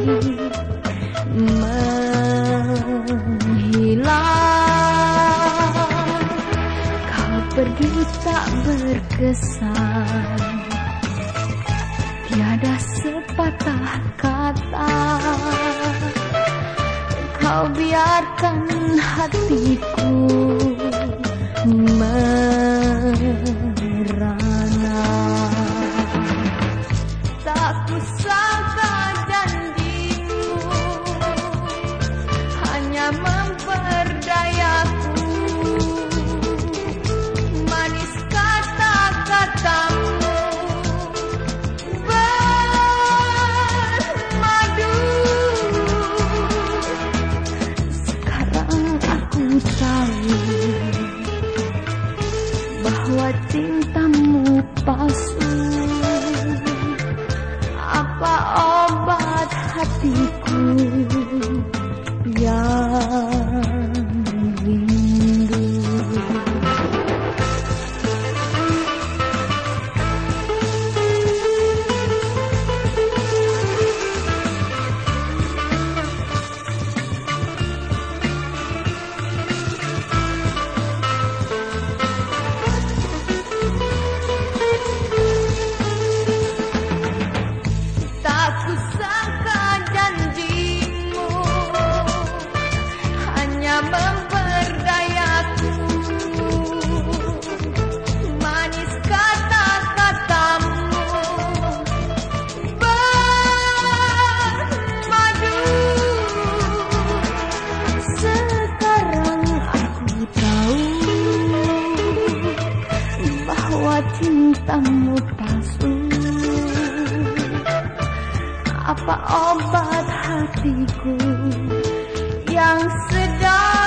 menghilang. Kau pergi tak berkesan, tiada sepatah kata. Kau biarkan hatiku merana. Tak kusangka janjimu hanya memperdayaku. Manis kata-katamu bermadu. Sekarang aku tahu bahwa cintamu palsu. Apa obat hatiku yang rindu? Tak kusangka janjimu hanya memperdayaku. Manis kata-katamu bermadu. Sekarang aku tahu bahwa cintamu palsu. Apa obat hatiku yang sedang